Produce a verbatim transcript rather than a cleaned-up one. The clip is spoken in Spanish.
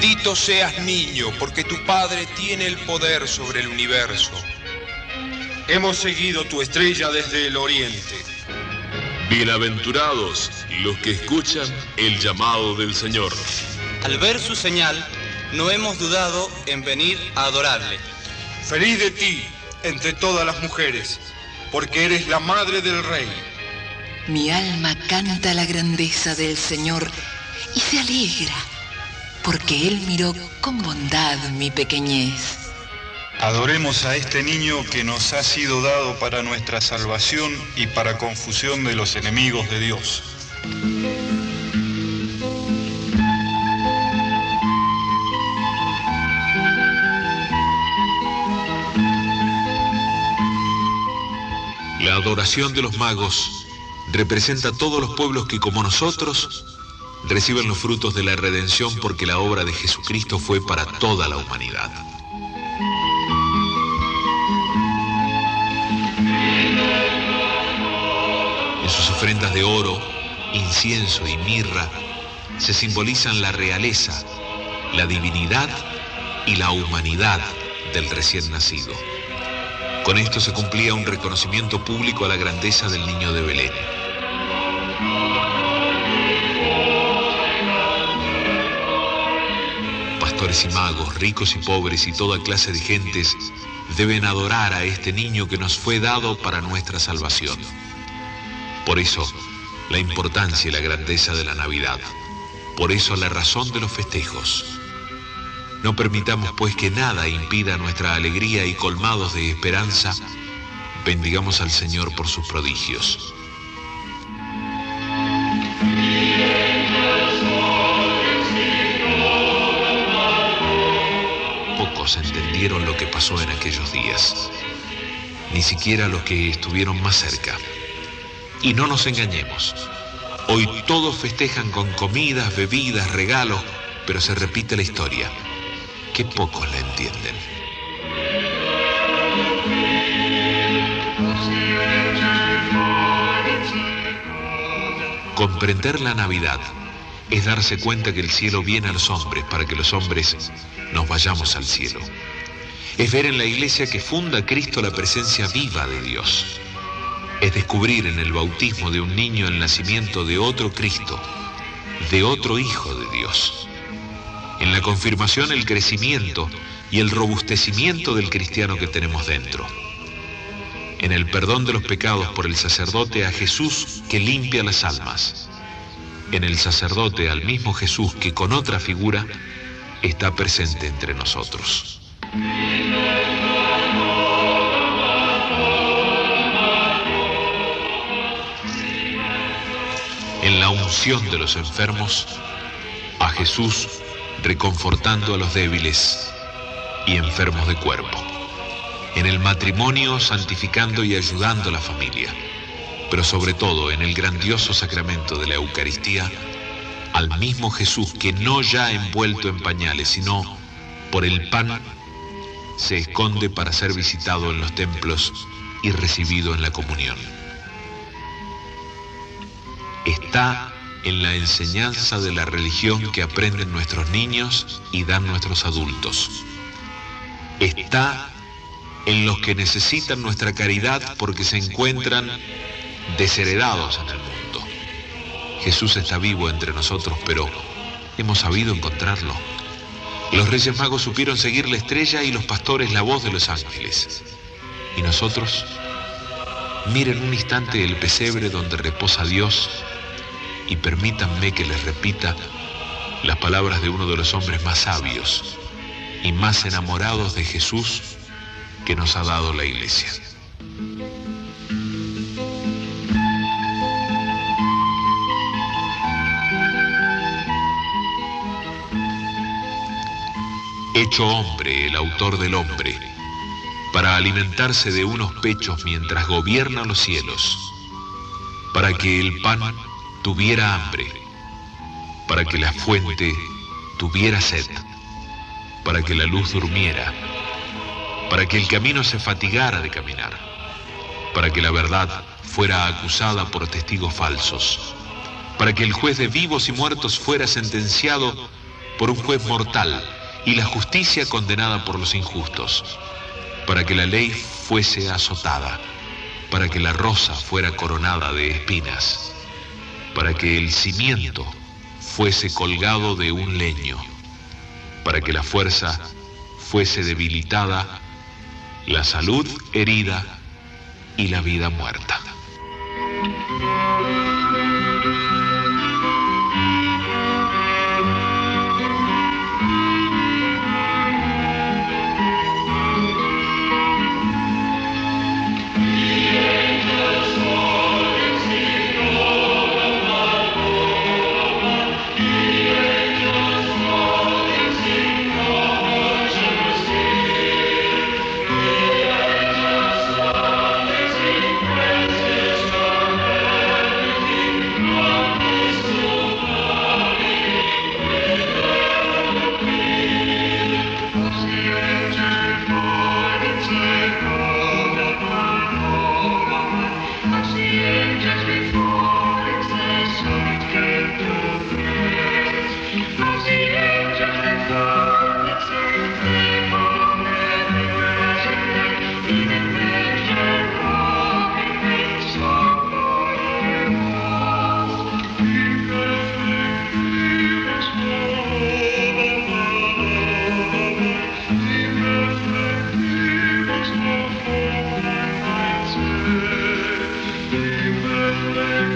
Bendito seas, niño, porque tu Padre tiene el poder sobre el universo. Hemos seguido tu estrella desde el oriente. Bienaventurados los que escuchan el llamado del Señor. Al ver su señal, no hemos dudado en venir a adorarle. Feliz de ti entre todas las mujeres, porque eres la madre del Rey. Mi alma canta la grandeza del Señor y se alegra, porque Él miró con bondad mi pequeñez. Adoremos a este niño que nos ha sido dado para nuestra salvación y para confusión de los enemigos de Dios. La adoración de los magos representa a todos los pueblos que, como nosotros, reciben los frutos de la redención, porque la obra de Jesucristo fue para toda la humanidad. En sus ofrendas de oro, incienso y mirra se simbolizan la realeza, la divinidad y la humanidad del recién nacido. Con esto se cumplía un reconocimiento público a la grandeza del niño de Belén. Pastores y magos, ricos y pobres y toda clase de gentes deben adorar a este niño que nos fue dado para nuestra salvación. Por eso, la importancia y la grandeza de la Navidad. Por eso, la razón de los festejos. No permitamos, pues, que nada impida nuestra alegría y, colmados de esperanza, bendigamos al Señor por sus prodigios. Pocos entendieron lo que pasó en aquellos días, ni siquiera los que estuvieron más cerca. Y no nos engañemos, hoy todos festejan con comidas, bebidas, regalos, pero se repite la historia. Qué pocos la entienden. Comprender la Navidad es darse cuenta que el cielo viene a los hombres para que los hombres nos vayamos al cielo. Es ver en la iglesia que funda Cristo la presencia viva de Dios. Es descubrir en el bautismo de un niño el nacimiento de otro Cristo, de otro Hijo de Dios. En la confirmación, el crecimiento y el robustecimiento del cristiano que tenemos dentro. En el perdón de los pecados por el sacerdote, a Jesús que limpia las almas. En el sacerdote, al mismo Jesús que con otra figura está presente entre nosotros. En la unción de los enfermos, a Jesús reconfortando a los débiles y enfermos de cuerpo. En el matrimonio, santificando y ayudando a la familia. Pero sobre todo, en el grandioso sacramento de la Eucaristía, al mismo Jesús que no ya envuelto en pañales, sino por el pan, se esconde para ser visitado en los templos y recibido en la comunión. Está en la enseñanza de la religión que aprenden nuestros niños y dan nuestros adultos. Está en los que necesitan nuestra caridad porque se encuentran desheredados en el mundo. Jesús está vivo entre nosotros, pero hemos sabido encontrarlo. Los Reyes Magos supieron seguir la estrella y los pastores la voz de los ángeles. ¿Y nosotros? Miren un instante el pesebre donde reposa Dios y permítanme que les repita las palabras de uno de los hombres más sabios y más enamorados de Jesús que nos ha dado la Iglesia. Hecho hombre, el autor del hombre, para alimentarse de unos pechos mientras gobierna los cielos, para que el pan tuviera hambre, para que la fuente tuviera sed, para que la luz durmiera, para que el camino se fatigara de caminar, para que la verdad fuera acusada por testigos falsos, para que el juez de vivos y muertos fuera sentenciado por un juez mortal y la justicia condenada por los injustos, para que la ley fuese azotada, para que la rosa fuera coronada de espinas, para que el cimiento fuese colgado de un leño, para que la fuerza fuese debilitada, la salud herida y la vida muerta. Amen.